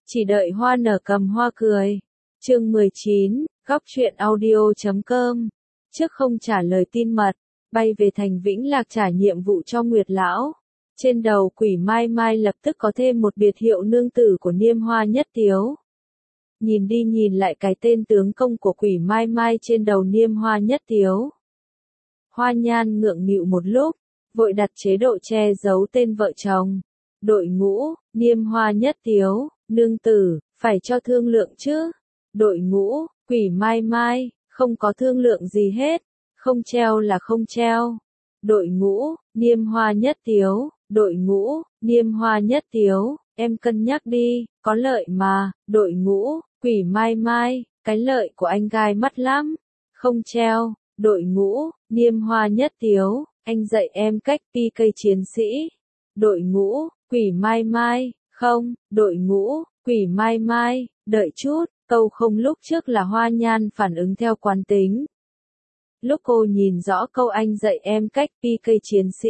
Chỉ đợi hoa nở cầm hoa cười. Chương 19, góc truyện audio.com. Trước không trả lời tin mật, bay về thành Vĩnh Lạc trả nhiệm vụ cho Nguyệt Lão. Trên đầu Quỷ Mai Mai lập tức có thêm một biệt hiệu nương tử của Niêm Hoa Nhất Tiếu. Nhìn đi nhìn lại cái tên tướng công của Quỷ Mai Mai trên đầu Niêm Hoa Nhất Tiếu. Hoa Nhan ngượng nghịu một lúc, vội đặt chế độ che giấu tên vợ chồng. Đội ngũ, Niêm Hoa Nhất Tiếu, nương tử, phải cho thương lượng chứ. Đội ngũ, Quỷ Mai Mai, không có thương lượng gì hết, không treo là không treo. Đội ngũ, Niêm Hoa Nhất Tiếu, đội ngũ, Niêm Hoa Nhất Tiếu, em cân nhắc đi, có lợi mà. Đội ngũ, Quỷ Mai Mai, cái lợi của anh gai mắt lắm, không treo. Đội ngũ, Niêm Hoa Nhất Tiếu, anh dạy em cách PK chiến sĩ. Đội ngũ, Quỷ Mai Mai, không. Đội ngũ, Quỷ Mai Mai, đợi chút. Câu không lúc trước là Hoa Nhan phản ứng theo quán tính. Lúc cô nhìn rõ câu anh dạy em cách PK chiến sĩ,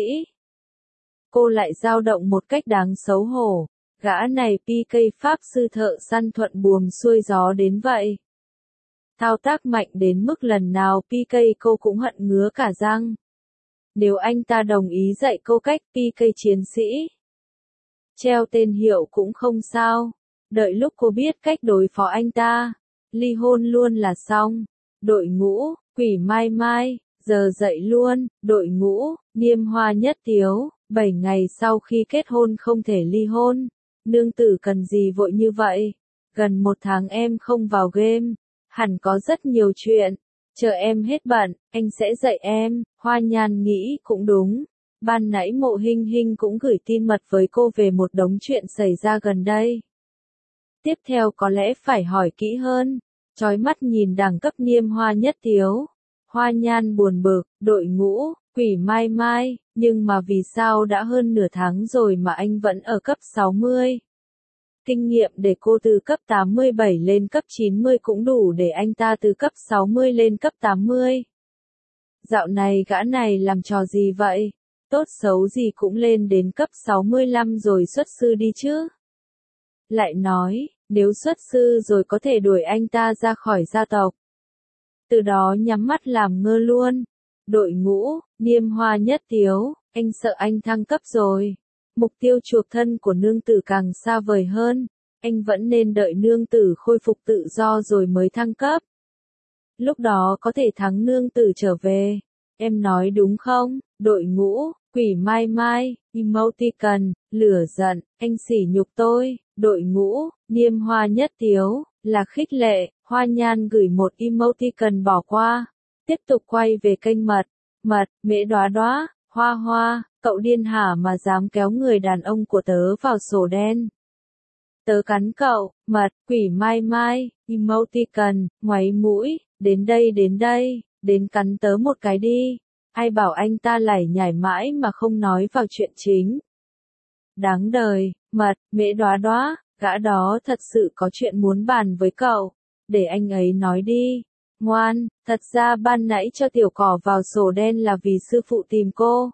cô lại dao động một cách đáng xấu hổ. Gã này PK pháp sư thợ săn thuận buồm xuôi gió đến vậy. Thao tác mạnh đến mức lần nào PK cô cũng hận ngứa cả răng. Nếu anh ta đồng ý dạy cô cách PK chiến sĩ, treo tên hiệu cũng không sao. Đợi lúc cô biết cách đối phó anh ta, ly hôn luôn là xong. Đội ngũ, Quỷ Mai Mai, giờ dậy luôn. Đội ngũ, Niêm Hoa Nhất Tiếu, 7 ngày sau khi kết hôn không thể ly hôn. Nương tử cần gì vội như vậy? Gần 1 tháng em không vào game, hẳn có rất nhiều chuyện. Chờ em hết bận, anh sẽ dạy em. Hoa Nhan nghĩ cũng đúng. Ban nãy Mộ Hinh Hinh cũng gửi tin mật với cô về một đống chuyện xảy ra gần đây. Tiếp theo có lẽ phải hỏi kỹ hơn. Chói mắt nhìn đẳng cấp Niêm Hoa Nhất Tiếu. Hoa Nhan buồn bực. Đội ngũ, Quỷ Mai Mai, nhưng mà vì sao đã hơn nửa tháng rồi mà anh vẫn ở cấp 60? Kinh nghiệm để cô từ cấp 87 lên cấp 90 cũng đủ để anh ta từ cấp 60 lên cấp 80. Dạo này gã này làm trò gì vậy? Tốt xấu gì cũng lên đến cấp 65 rồi xuất sư đi chứ. Lại nói, nếu xuất sư rồi có thể đuổi anh ta ra khỏi gia tộc. Từ đó nhắm mắt làm ngơ luôn. Đội ngũ, Niêm Hoa Nhất Tiếu, anh sợ anh thăng cấp rồi. Mục tiêu chuộc thân của nương tử càng xa vời hơn. Anh vẫn nên đợi nương tử khôi phục tự do rồi mới thăng cấp. Lúc đó có thể thắng nương tử trở về. Em nói đúng không? Đội ngũ, Quỷ Mai Mai, emoticon, lửa giận, anh sỉ nhục tôi. Đội ngũ, Niêm Hoa Nhất Tiếu, là khích lệ. Hoa Nhan gửi một emoticon bỏ qua. Tiếp tục quay về kênh mật. Mật, Mễ Đóa Đóa, Hoa Hoa, cậu điên hả mà dám kéo người đàn ông của tớ vào sổ đen. Tớ cắn cậu. Mật, Quỷ Mai Mai, emoticon, ngoáy mũi, đến đây, đến cắn tớ một cái đi. Ai bảo anh ta lải nhải mãi mà không nói vào chuyện chính. Đáng đời. Mật, Mễ Đóa Đóa, gã đó thật sự có chuyện muốn bàn với cậu. Để anh ấy nói đi. Ngoan, thật ra ban nãy cho tiểu cỏ vào sổ đen là vì sư phụ tìm cô.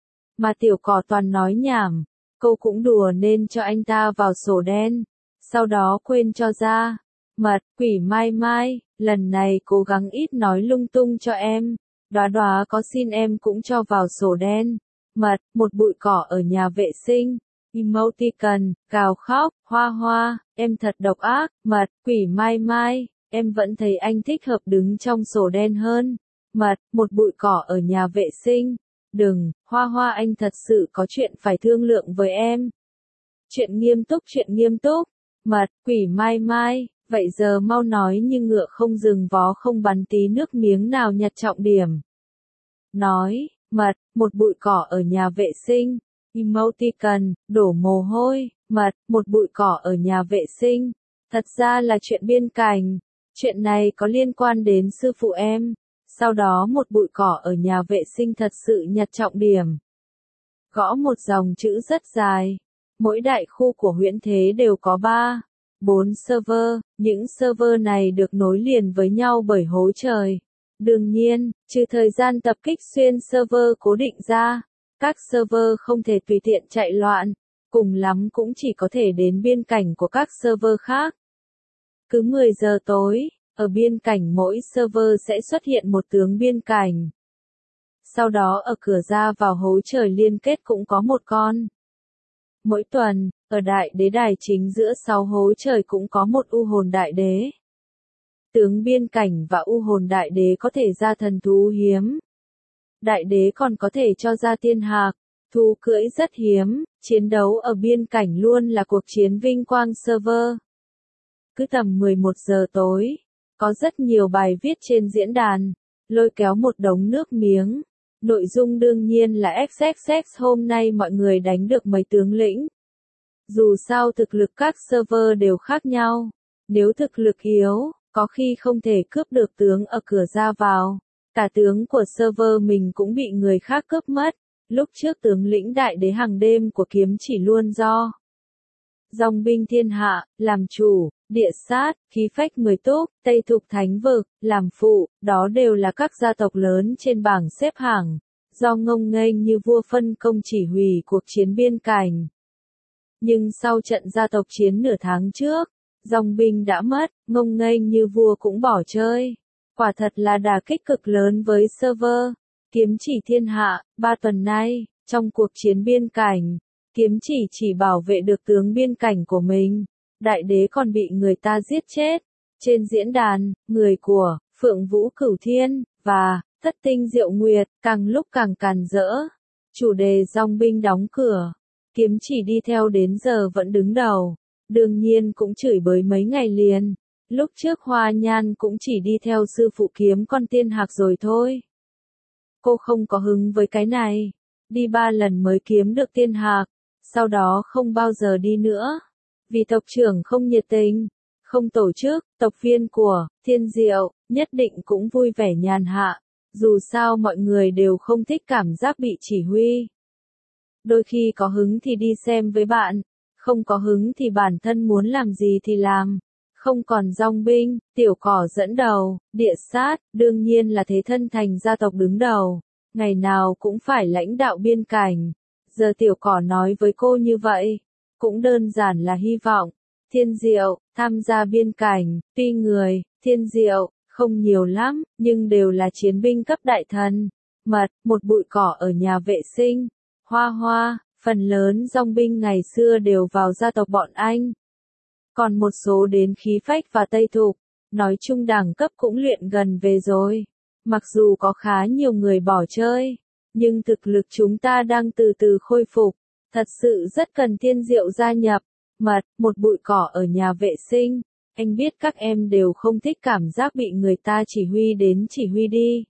Mà tiểu cỏ toàn nói nhảm, cô cũng đùa nên cho anh ta vào sổ đen. Sau đó quên cho ra. Mật, Quỷ Mai Mai, lần này cố gắng ít nói lung tung cho em. Đóa Đóa có xin em cũng cho vào sổ đen. Mật, một bụi cỏ ở nhà vệ sinh. Emoticon, gào khóc. Hoa Hoa, em thật độc ác. Mật, Quỷ Mai Mai, em vẫn thấy anh thích hợp đứng trong sổ đen hơn. Mật, một bụi cỏ ở nhà vệ sinh. Đừng, Hoa Hoa, anh thật sự có chuyện phải thương lượng với em. Chuyện nghiêm túc. Mật, Quỷ Mai Mai, vậy giờ mau nói như ngựa không dừng vó không bắn tí nước miếng nào, nhặt trọng điểm. Nói. Mật, một bụi cỏ ở nhà vệ sinh. Emoticon, đổ mồ hôi. Mật, một bụi cỏ ở nhà vệ sinh. Thật ra là chuyện biên cảnh. Chuyện này có liên quan đến sư phụ em. Sau đó một bụi cỏ ở nhà vệ sinh thật sự nhặt trọng điểm. Gõ một dòng chữ rất dài. Mỗi đại khu của huyễn thế đều có 4 server. Những server này được nối liền với nhau bởi hố trời. Đương nhiên, trừ thời gian tập kích xuyên server cố định ra, các server không thể tùy tiện chạy loạn. cùng lắm cũng chỉ có thể đến biên cảnh của các server khác. Cứ 10 giờ tối, ở biên cảnh mỗi server sẽ xuất hiện một tướng biên cảnh. Sau đó ở cửa ra vào hố trời liên kết cũng có một con. Mỗi tuần, ở đại đế đài chính giữa 6 hố trời cũng có một u hồn đại đế. Tướng biên cảnh và u hồn đại đế có thể ra thần thú hiếm. Đại đế còn có thể cho ra tiên hạc, thú cưỡi rất hiếm, chiến đấu ở biên cảnh luôn là cuộc chiến vinh quang server. Cứ tầm 11 giờ tối, có rất nhiều bài viết trên diễn đàn, lôi kéo một đống nước miếng. Nội dung đương nhiên là XXX hôm nay mọi người đánh được mấy tướng lĩnh. Dù sao thực lực các server đều khác nhau, nếu thực lực yếu, có khi không thể cướp được tướng ở cửa ra vào. Cả tướng của server mình cũng bị người khác cướp mất. Lúc trước tướng lĩnh đại đế hàng đêm của kiếm chỉ luôn do dòng binh thiên hạ, làm chủ, địa sát, khí phách 10 túc, Tây Thục Thánh Vực, làm phụ, đó đều là các gia tộc lớn trên bảng xếp hạng. Do ngông nghênh như vua phân công chỉ huy cuộc chiến biên cảnh. Nhưng sau trận gia tộc chiến nửa tháng trước, dòng binh đã mất, ngông nghênh như vua cũng bỏ chơi. Quả thật là đả kích cực lớn với server. Kiếm chỉ thiên hạ, 3 tuần nay, trong cuộc chiến biên cảnh, kiếm chỉ bảo vệ được tướng biên cảnh của mình. Đại đế còn bị người ta giết chết. Trên diễn đàn, người của Phượng Vũ Cửu Thiên và Thất Tinh Diệu Nguyệt càng lúc càng càn rỡ. Chủ đề dòng binh đóng cửa. Kiếm chỉ đi theo đến giờ vẫn đứng đầu. Đương nhiên cũng chửi bới mấy ngày liền. Lúc trước Hoa Nhan cũng chỉ đi theo sư phụ kiếm con tiên hạc rồi thôi. Cô không có hứng với cái này. Đi 3 lần mới kiếm được tiên hạc. Sau đó không bao giờ đi nữa. Vì tộc trưởng không nhiệt tình, không tổ chức, tộc viên của Thiên Diệu nhất định cũng vui vẻ nhàn hạ. Dù sao mọi người đều không thích cảm giác bị chỉ huy. Đôi khi có hứng thì đi xem với bạn, không có hứng thì bản thân muốn làm gì thì làm. Không còn dòng binh, tiểu cỏ dẫn đầu, địa sát, đương nhiên là thế thân thành gia tộc đứng đầu. Ngày nào cũng phải lãnh đạo biên cảnh. Giờ tiểu cỏ nói với cô như vậy, cũng đơn giản là hy vọng. Thiên Diệu, tham gia biên cảnh, tuy người, Thiên Diệu, không nhiều lắm, nhưng đều là chiến binh cấp đại thần. Mật, một bụi cỏ ở nhà vệ sinh. Hoa Hoa, phần lớn dòng binh ngày xưa đều vào gia tộc bọn anh. Còn một số đến khí phách và Tây Thục, nói chung đẳng cấp cũng luyện gần về rồi. Mặc dù có khá nhiều người bỏ chơi, nhưng thực lực chúng ta đang từ từ khôi phục. Thật sự rất cần Thiên Diệu gia nhập. Mật, một bụi cỏ ở nhà vệ sinh. Anh biết các em đều không thích cảm giác bị người ta chỉ huy đến chỉ huy đi.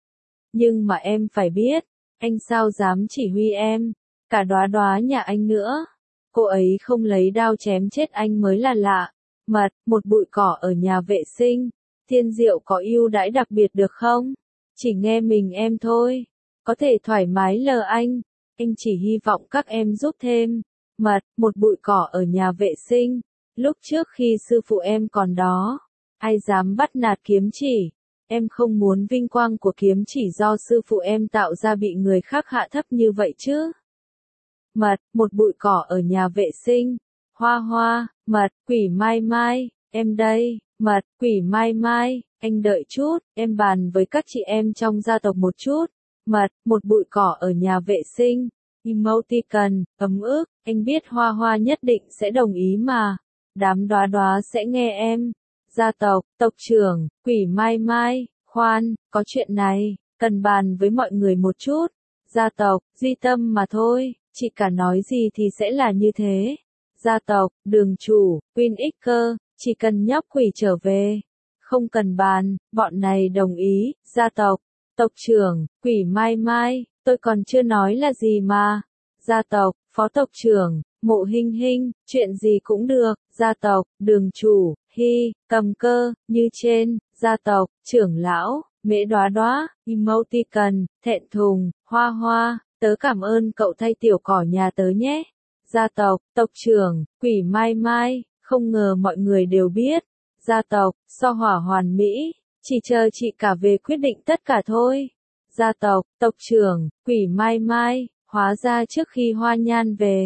Nhưng mà em phải biết, anh sao dám chỉ huy em, cả Đóa Đóa nhà anh nữa. Cô ấy không lấy đao chém chết anh mới là lạ. Mật, một bụi cỏ ở nhà vệ sinh. Thiên Diệu có ưu đãi đặc biệt được không? Chỉ nghe mình em thôi. Có thể thoải mái lờ anh chỉ hy vọng các em giúp thêm. Mật, một bụi cỏ ở nhà vệ sinh. Lúc trước khi sư phụ em còn đó, ai dám bắt nạt kiếm chỉ. Em không muốn vinh quang của kiếm chỉ do sư phụ em tạo ra bị người khác hạ thấp như vậy chứ. Mật, một bụi cỏ ở nhà vệ sinh. Hoa Hoa, mật, quỷ Mai Mai, em đây. Mật, quỷ Mai Mai, anh đợi chút, em bàn với các chị em trong gia tộc một chút. Mật, một bụi cỏ ở nhà vệ sinh. Emoticon, ấm ức, anh biết Hoa Hoa nhất định sẽ đồng ý mà. Đám Đóa Đóa sẽ nghe em. Gia tộc, tộc trưởng, quỷ Mai Mai, khoan, có chuyện này, cần bàn với mọi người một chút. Gia tộc, Duy Tâm mà thôi, chị cả nói gì thì sẽ là như thế. Gia tộc, đường chủ, Queen Icker, chỉ cần nhóc quỷ trở về. Không cần bàn, bọn này đồng ý. Gia tộc, tộc trưởng, quỷ Mai Mai, tôi còn chưa nói là gì mà. Gia tộc, phó tộc trưởng, Mộ Hinh Hinh, chuyện gì cũng được. Gia tộc, đường chủ, Hy, Cầm Cơ, như trên. Gia tộc, trưởng lão, Mễ Đóa Đóa, emoticon, thẹn thùng, Hoa Hoa, tớ cảm ơn cậu thay tiểu cỏ nhà tớ nhé. Gia tộc, tộc trưởng, quỷ Mai Mai, không ngờ mọi người đều biết. Gia tộc, so hỏa hoàn mỹ, chỉ chờ chị cả về quyết định tất cả thôi. Gia tộc, tộc trưởng, quỷ Mai Mai, hóa ra trước khi Hoa Nhan về,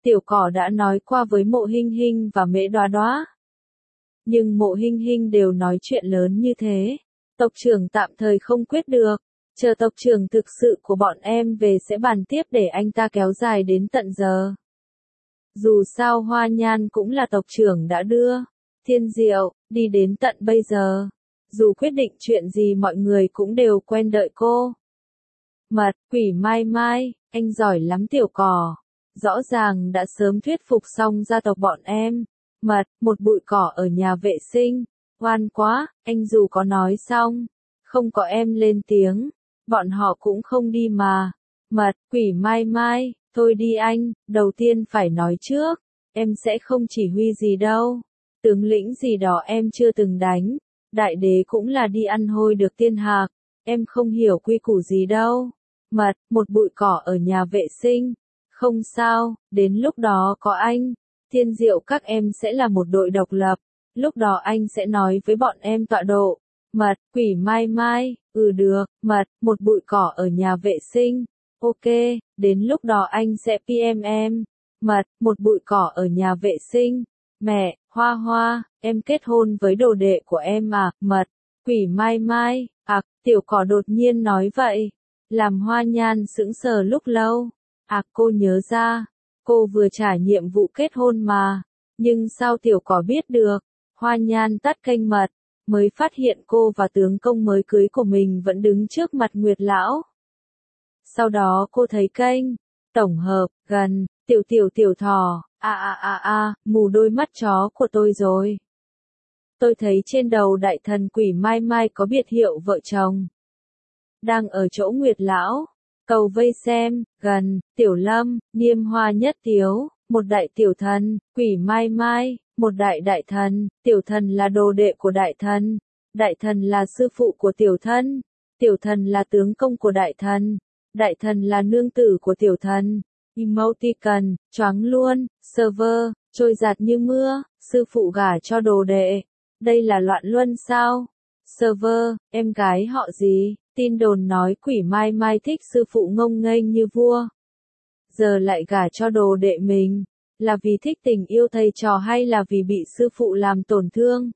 Tiểu Cỏ đã nói qua với Mộ Hinh Hinh và Mễ Đoá Đoá. Nhưng Mộ Hinh Hinh đều nói chuyện lớn như thế. Tộc trưởng tạm thời không quyết được. Chờ tộc trưởng thực sự của bọn em về sẽ bàn tiếp để anh ta kéo dài đến tận giờ. Dù sao Hoa Nhan cũng là tộc trưởng đã đưa. Thiên Diệu, đi đến tận bây giờ. Dù quyết định chuyện gì mọi người cũng đều quen đợi cô. Mật, Quỷ Mai Mai, anh giỏi lắm Tiểu Cỏ. Rõ ràng đã sớm thuyết phục xong gia tộc bọn em. Mật, một bụi cỏ ở nhà vệ sinh. Oan quá, anh dù có nói xong. Không có em lên tiếng. Bọn họ cũng không đi mà. Mật, Quỷ Mai Mai, thôi đi anh, đầu tiên phải nói trước. Em sẽ không chỉ huy gì đâu. Tướng lĩnh gì đó em chưa từng đánh. Đại đế cũng là đi ăn hôi được tiên hạc. Em không hiểu quy củ gì đâu. Mật, một bụi cỏ ở nhà vệ sinh. Không sao, đến lúc đó có anh. Thiên Diệu các em sẽ là một đội độc lập. Lúc đó anh sẽ nói với bọn em tọa độ. Mật, Quỷ Mai Mai, được, Mật, một bụi cỏ ở nhà vệ sinh. Ok, đến lúc đó anh sẽ PM em. Mật, một bụi cỏ ở nhà vệ sinh. Mẹ, Hoa Hoa, em kết hôn với đồ đệ của em à, Mật, Quỷ Mai Mai, Tiểu Cỏ đột nhiên nói vậy. Làm Hoa Nhan sững sờ lúc lâu. Cô nhớ ra, cô vừa trả nhiệm vụ kết hôn mà. Nhưng sao Tiểu Cỏ biết được? Hoa Nhan tắt kênh Mật, mới phát hiện cô và tướng công mới cưới của mình vẫn đứng trước mặt Nguyệt Lão. Sau đó cô thấy kênh, tổng hợp, gần, tiểu thỏ, mù đôi mắt chó của tôi rồi. Tôi thấy trên đầu đại thần Quỷ Mai Mai có biệt hiệu vợ chồng. Đang ở chỗ Nguyệt Lão, cầu vây xem, gần, Tiểu Lâm, Niêm Hoa Nhất Tiếu, một đại tiểu thần, Quỷ Mai Mai, một đại thần, tiểu thần là đồ đệ của đại thần là sư phụ của tiểu thần là tướng công của đại thần là nương tử của tiểu thần. Emoticon, choáng luôn, server, trôi giạt như mưa, sư phụ gả cho đồ đệ. Đây là loạn luân sao? Server, em gái họ gì? Tin đồn nói Quỷ Mai Mai thích sư phụ ngông nghênh như vua. Giờ lại gả cho đồ đệ mình. Là vì thích tình yêu thầy trò hay là vì bị sư phụ làm tổn thương?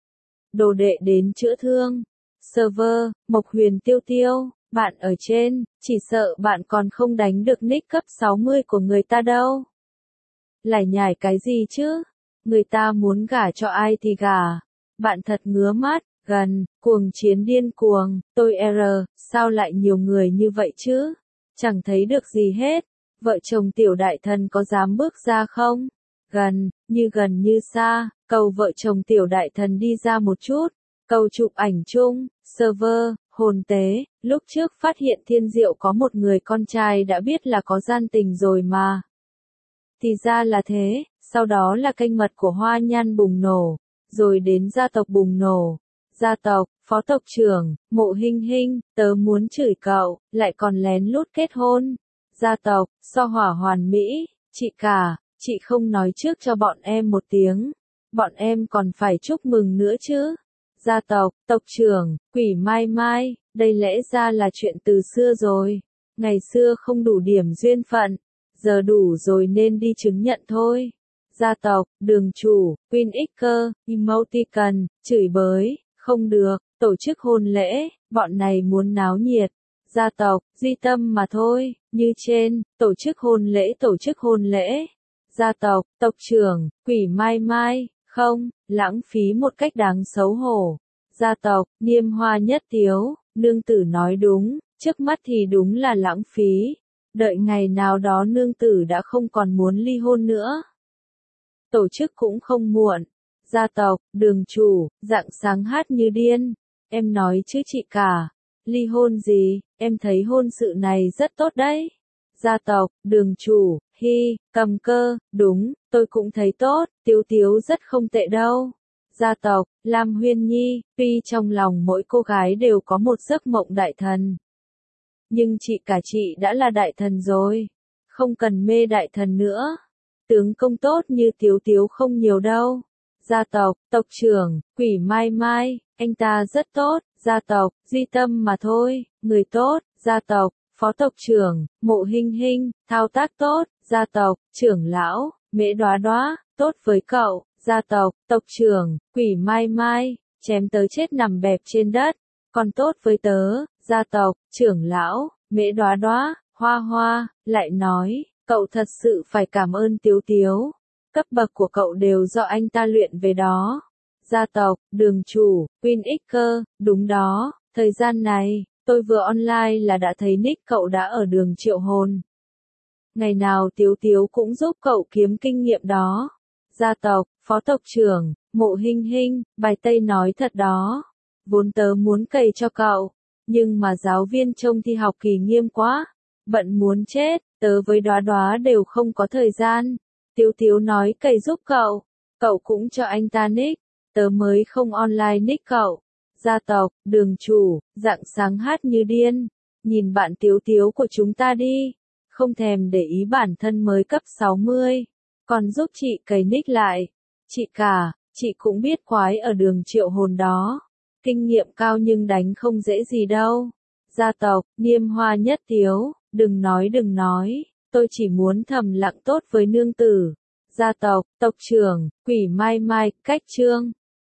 Đồ đệ đến chữa thương. Server, Mộc Huyền Tiêu, bạn ở trên, chỉ sợ bạn còn không đánh được nick cấp 60 của người ta đâu. Lải nhải cái gì chứ? Người ta muốn gả cho ai thì gả. Bạn thật ngứa mắt, gần, cuồng chiến điên cuồng, tôi sao lại nhiều người như vậy chứ? Chẳng thấy được gì hết. Vợ chồng tiểu đại thần có dám bước ra không? Gần như xa, cầu vợ chồng tiểu đại thần đi ra một chút. Cầu chụp ảnh chung, server, hồn tế, lúc trước phát hiện Thiên Diệu có một người con trai đã biết là có gian tình rồi mà. Thì ra là thế, sau đó là kênh mật của Hoa Nhan bùng nổ, rồi đến gia tộc bùng nổ. Gia tộc, phó tộc trưởng, Mộ Hinh Hinh, tớ muốn chửi cậu, lại còn lén lút kết hôn. Gia tộc, so hỏa hoàn mỹ, chị cả, chị không nói trước cho bọn em một tiếng. Bọn em còn phải chúc mừng nữa chứ. Gia tộc, tộc trưởng, Quỷ Mai Mai, đây lẽ ra là chuyện từ xưa rồi. Ngày xưa không đủ điểm duyên phận, giờ đủ rồi nên đi chứng nhận thôi. Gia tộc, đường chủ, Queen Icker, Emoticon, chửi bới, không được, tổ chức hôn lễ, bọn này muốn náo nhiệt. Gia tộc, duy tâm mà thôi, như trên, tổ chức hôn lễ. Gia tộc, tộc trưởng, Quỷ Mai Mai, không, lãng phí một cách đáng xấu hổ. Gia tộc, Niêm Hoa Nhất Tiếu, nương tử nói đúng, trước mắt thì đúng là lãng phí. Đợi ngày nào đó nương tử đã không còn muốn ly hôn nữa. Tổ chức cũng không muộn. Gia tộc, đường chủ, rạng sáng hát như điên. Em nói chứ chị cả. Ly hôn gì, em thấy hôn sự này rất tốt đấy. Gia tộc, đường chủ, cầm cơ, đúng, tôi cũng thấy tốt, Tiếu rất không tệ đâu. Gia tộc, Lam Huyên Nhi, tuy trong lòng mỗi cô gái đều có một giấc mộng đại thần. Nhưng chị cả chị đã là đại thần rồi, không cần mê đại thần nữa. Tướng công tốt như Tiếu không nhiều đâu. Gia tộc, tộc trưởng, Quỷ Mai Mai, anh ta rất tốt. Gia tộc, duy tâm mà thôi, người tốt. Gia tộc, phó tộc trưởng, Mộ Hinh Hinh, thao tác tốt, gia tộc, trưởng lão, Mễ Đoá Đoá, tốt với cậu, gia tộc, tộc trưởng, Quỷ Mai Mai, chém tớ chết nằm bẹp trên đất, còn tốt với tớ, gia tộc, trưởng lão, Mễ Đoá Đoá, Hoa Hoa, lại nói, cậu thật sự phải cảm ơn Tiếu Tiếu, cấp bậc của cậu đều do anh ta luyện về đó. Gia tộc, đường chủ, Win X, đúng đó, thời gian này, tôi vừa online là đã thấy nick cậu đã ở đường triệu hồn. Ngày nào Tiếu Tiếu cũng giúp cậu kiếm kinh nghiệm đó. Gia tộc, phó tộc trưởng, Mộ Hinh Hinh, bài Tây nói thật đó. Vốn tớ muốn cày cho cậu, nhưng mà giáo viên trông thi học kỳ nghiêm quá, bận muốn chết, tớ với Đoá Đoá đều không có thời gian. Tiếu Tiếu nói cày giúp cậu cũng cho anh ta nick, tớ mới không online nick cậu. Gia tộc, đường chủ, rạng sáng hát như điên, nhìn bạn Tiếu Tiếu của chúng ta đi, không thèm để ý bản thân mới cấp 60, còn giúp chị cày nick lại. Chị cả, chị cũng biết quái ở đường triệu hồn đó, kinh nghiệm cao nhưng đánh không dễ gì đâu. Gia tộc, Niêm Hoa Nhất Tiếu, đừng nói, tôi chỉ muốn thầm lặng tốt với nương tử. Gia tộc, tộc trưởng, Quỷ Mai Mai, cách chương.